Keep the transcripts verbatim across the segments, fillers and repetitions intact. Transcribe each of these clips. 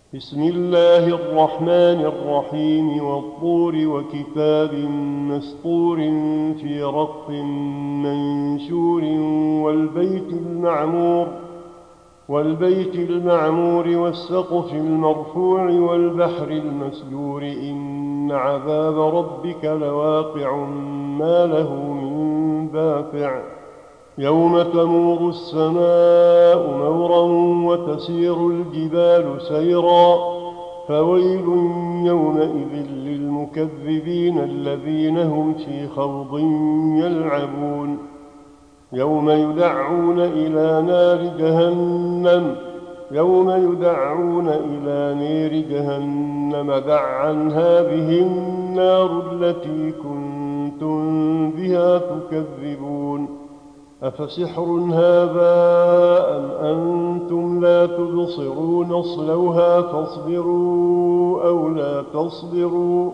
بسم الله الرحمن الرحيم والطور وكتاب مسطور في رق منشور والبيت المعمور والبيت المعمور والسقف المرفوع والبحر المسجور إن عذاب ربك لواقع ما له من دافع يوم تمور السماء مورا وتسير الجبال سيرا فويل يومئذ للمكذبين الذين هم في خوض يلعبون يوم يدعون إلى نار جهنم يوم يدعون إلى نار جهنم دعا هذه النار التي كنتم بها تكذبون أفسحر هذا أم أنتم لا تبصرون اصلوها فاصبروا أو لا تصبروا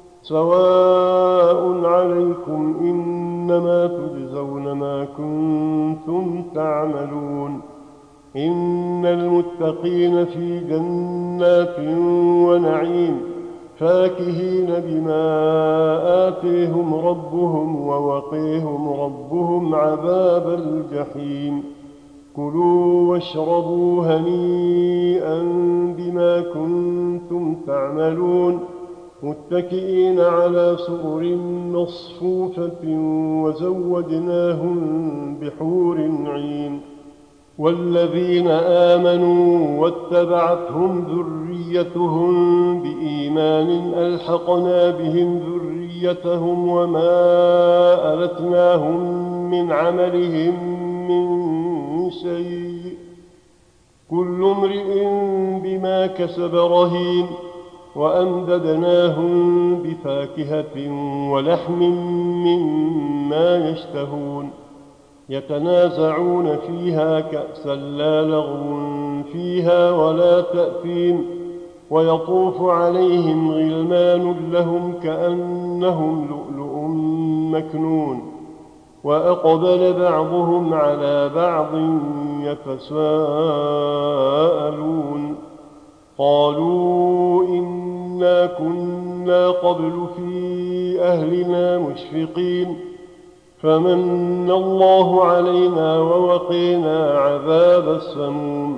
سواء عليكم إنما تجزون ما كنتم تعملون إن المتقين في جنات ونعيم فاكهين بما آتيهم ربهم ووقيهم ربهم عذاب الجحيم كلوا واشربوا هنيئا بما كنتم تعملون متكئين على سرر مصفوفة وزوجناهم بحور عين والذين آمنوا واتبعتهم ذريتهم بإيمان ألحقنا بهم ذريتهم وما ألتناهم من عملهم من شيء كل امرئ بما كسب رهين وأمددناهم بفاكهة ولحم مما يشتهون يتنازعون فيها كأسا لا لغو فيها ولا تأثيم ويطوف عليهم غلمان لهم كأنهم لؤلؤ مكنون وأقبل بعضهم على بعض يتساءلون قالوا إنا كنا قبل في أهلنا مشفقين فمن الله علينا ووقينا عذاب السموم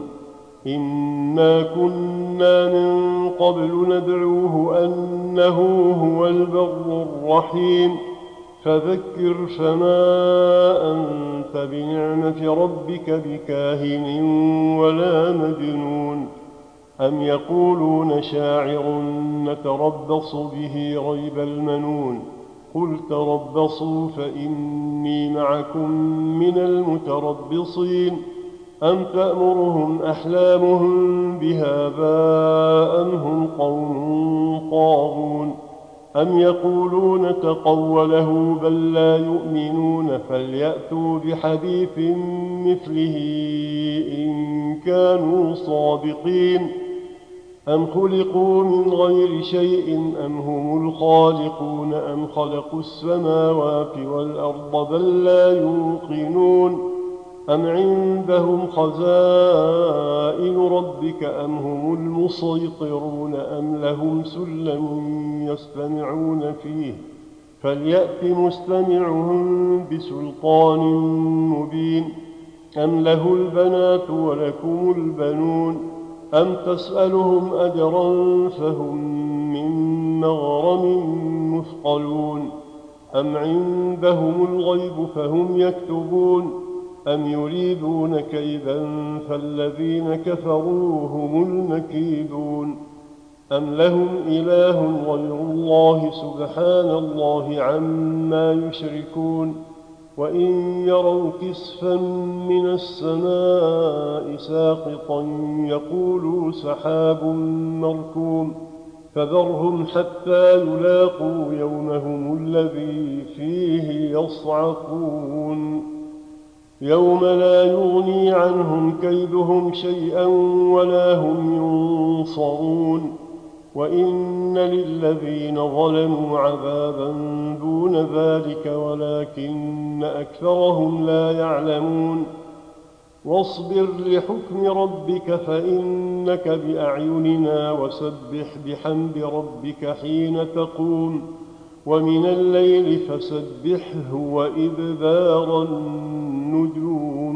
إنا كنا من قبل ندعوه أنه هو البر الرحيم فذكر فما أنت بنعمة ربك بكاهن ولا مجنون أم يقولون شاعر نتربص به ريب المنون قل تربصوا فإني معكم من المتربصين أم تأمرهم أحلامهم بهذا أم هم قوم طاغون أم يقولون تقوله بل لا يؤمنون فليأتوا بحديث مثله إن كانوا صادقين أم خلقوا من غير شيء أم هم الخالقون أم خلقوا السماوات والأرض بل لا يوقنون أم عندهم خزائن ربك أم هم المسيطرون أم لهم سلم يستمعون فيه فليأت مستمعهم بسلطان مبين أم له البنات ولكم البنون أم تسألهم أجرا فهم من مغرم مثقلون أم عندهم الغيب فهم يكتبون أم يريدون كيدا فالذين كفروا هم المكيدون أم لهم إله غير الله سبحان الله عما يشركون وإن يروا كسفا من السماء ساقطا يقولوا سحاب مركوم فذرهم حتى يلاقوا يومهم الذي فيه يصعقون يوم لا يغني عنهم كيدهم شيئا ولا هم ينصرون وإن للذين ظلموا عذابا دون ذلك ولكن أكثرهم لا يعلمون واصبر لحكم ربك فإنك بأعيننا وسبح بحمد ربك حين تقوم ومن الليل فسبحه وإدبار النجوم